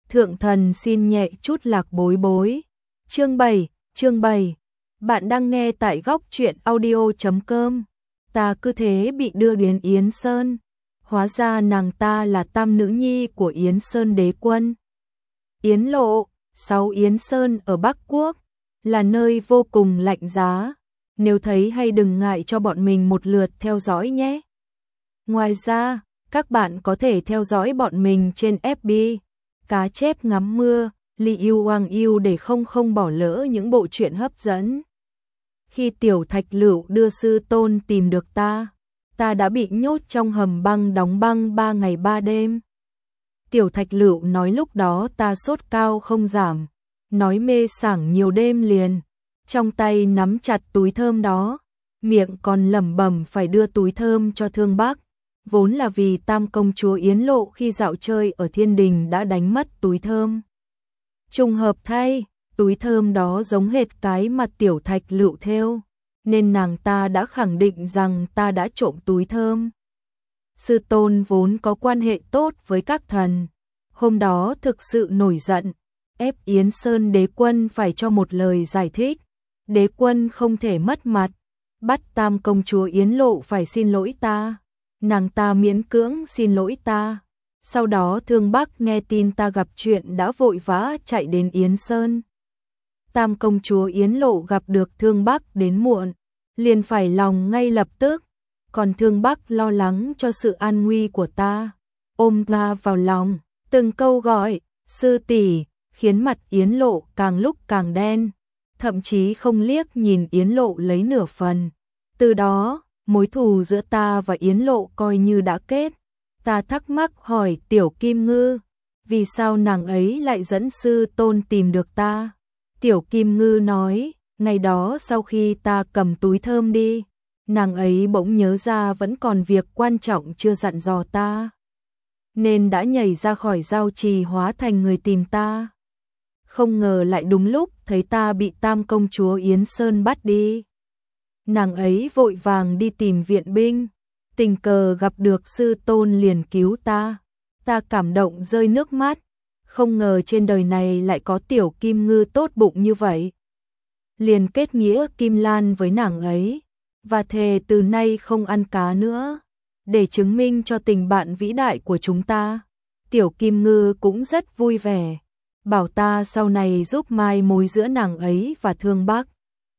Thượng thần xin nhẹ chút lạc bối bối. Chương 7. Bạn đang nghe tại góc truyện audio.com. Ta cứ thế bị đưa đến Yến Sơn. Hóa ra nàng ta là tam nữ nhi của Yến Sơn đế quân. Yến Lộ, 6 Yến Sơn ở Bắc Quốc, là nơi vô cùng lạnh giá. Nếu thấy hay đừng ngại cho bọn mình một lượt theo dõi nhé. Ngoài ra, các bạn có thể theo dõi bọn mình trên FB, Cá chép ngắm mưa, Li Yêu Hoàng Yêu để không bỏ lỡ những bộ truyện hấp dẫn. Khi Tiểu Thạch Lựu đưa sư tôn tìm được ta đã bị nhốt trong hầm băng đóng băng 3 ngày 3 đêm. Tiểu Thạch Lựu nói lúc đó ta sốt cao không giảm, nói mê sảng nhiều đêm liền, trong tay nắm chặt túi thơm đó, miệng còn lẩm bẩm phải đưa túi thơm cho Thương Bắc, vốn là vì Tam công chúa Yến Lộ khi dạo chơi ở Thiên Đình đã đánh mất túi thơm. Trùng hợp thay, túi thơm đó giống hệt cái mà Tiểu Thạch Lựu thêu, nên nàng ta đã khẳng định rằng ta đã trộm túi thơm. Sư tôn vốn có quan hệ tốt với các thần, hôm đó thực sự nổi giận, ép Yến Sơn đế quân phải cho một lời giải thích. Đế quân không thể mất mặt, bắt Tam công chúa Yến Lộ phải xin lỗi ta. Nàng ta miễn cưỡng xin lỗi ta. Sau đó Thương Bắc nghe tin ta gặp chuyện đã vội vã chạy đến Yến Sơn. Tam công chúa Yến Lộ gặp được Thương Bắc đến muộn, liền phải lòng ngay lập tức. Còn Thương Bắc lo lắng cho sự an nguy của ta, ôm ta vào lòng, từng câu gọi sư tỷ, khiến mặt Yến Lộ càng lúc càng đen, thậm chí không liếc nhìn Yến Lộ lấy nửa phần. Từ đó, mối thù giữa ta và Yến Lộ coi như đã kết. Ta thắc mắc hỏi Tiểu Kim Ngư, vì sao nàng ấy lại dẫn sư tôn tìm được ta? Tiểu Kim Ngư nói, ngày đó sau khi ta cầm túi thơm đi, nàng ấy bỗng nhớ ra vẫn còn việc quan trọng chưa dặn dò ta, nên đã nhảy ra khỏi giao trì hóa thành người tìm ta. Không ngờ lại đúng lúc thấy ta bị Tam công chúa Yến Sơn bắt đi. Nàng ấy vội vàng đi tìm viện binh, tình cờ gặp được sư tôn liền cứu ta. Ta cảm động rơi nước mắt, không ngờ trên đời này lại có Tiểu Kim Ngư tốt bụng như vậy. Liền kết nghĩa Kim Lan với nàng ấy, và thề từ nay không ăn cá nữa, để chứng minh cho tình bạn vĩ đại của chúng ta. Tiểu Kim Ngư cũng rất vui vẻ, bảo ta sau này giúp mai mối giữa nàng ấy và Thương Bắc.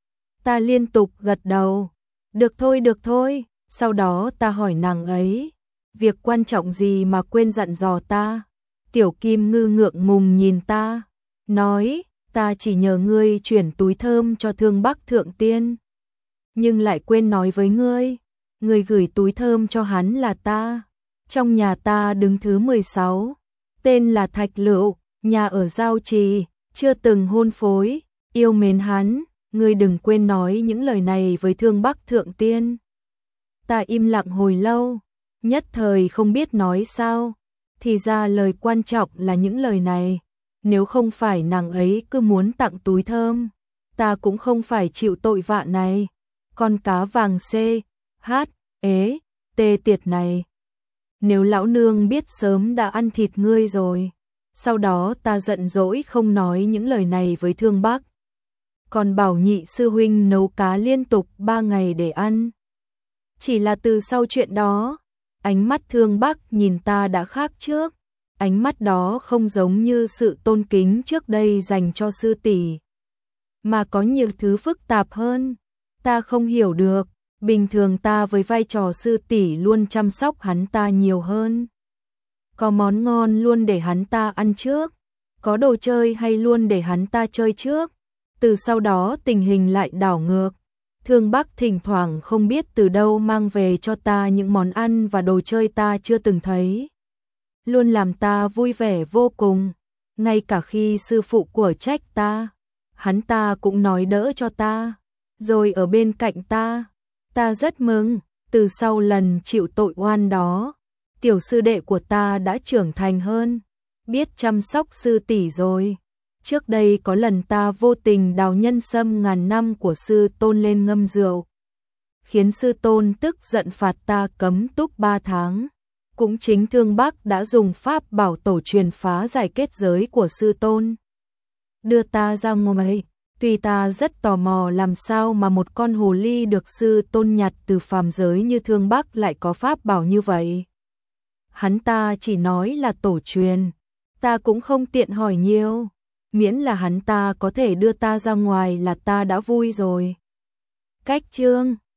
Ta liên tục gật đầu, được thôi. Sau đó ta hỏi nàng ấy, việc quan trọng gì mà quên dặn dò ta? Tiểu Kim Ngư ngượng ngùng nhìn ta, nói, ta chỉ nhờ ngươi chuyển túi thơm cho Thương Bắc thượng tiên, nhưng lại quên nói với ngươi, người gửi túi thơm cho hắn là ta. Trong nhà ta đứng thứ 16, tên là Thạch Lựu, nhà ở Giao Trì, chưa từng hôn phối, yêu mến hắn, ngươi đừng quên nói những lời này với Thương Bắc thượng tiên. Ta im lặng hồi lâu, nhất thời không biết nói sao, thì ra lời quan trọng là những lời này, nếu không phải nàng ấy cứ muốn tặng túi thơm, ta cũng không phải chịu tội vạ này. Con cá vàng C, H, ế, T tiệt này. Nếu lão nương biết sớm đã ăn thịt ngươi rồi. Sau đó ta giận dỗi không nói những lời này với Thương Bắc. Còn bảo nhị sư huynh nấu cá liên tục 3 ngày để ăn. Chỉ là từ sau chuyện đó, ánh mắt Thương Bắc nhìn ta đã khác trước. Ánh mắt đó không giống như sự tôn kính trước đây dành cho sư tỷ, mà có nhiều thứ phức tạp hơn. Ta không hiểu được, bình thường ta với vai trò sư tỷ luôn chăm sóc hắn ta nhiều hơn. Có món ngon luôn để hắn ta ăn trước, có đồ chơi hay luôn để hắn ta chơi trước. Từ sau đó tình hình lại đảo ngược. Thương Bắc thỉnh thoảng không biết từ đâu mang về cho ta những món ăn và đồ chơi ta chưa từng thấy, luôn làm ta vui vẻ vô cùng. Ngay cả khi sư phụ của trách ta, hắn ta cũng nói đỡ cho ta, rồi ở bên cạnh ta. Ta rất mừng, từ sau lần chịu tội oan đó, tiểu sư đệ của ta đã trưởng thành hơn, biết chăm sóc sư tỷ rồi. Trước đây có lần ta vô tình đào nhân sâm ngàn năm của sư tôn lên ngâm rượu, khiến sư tôn tức giận phạt ta cấm túc 3 tháng. Cũng chính Thương Bắc đã dùng pháp bảo tổ truyền phá giải kết giới của sư tôn. Đưa ta ra ngoài, tuy ta rất tò mò làm sao mà một con hồ ly được sư tôn nhặt từ phàm giới như Thương Bắc lại có pháp bảo như vậy. Hắn ta chỉ nói là tổ truyền, ta cũng không tiện hỏi nhiều, miễn là hắn ta có thể đưa ta ra ngoài là ta đã vui rồi. Cách chương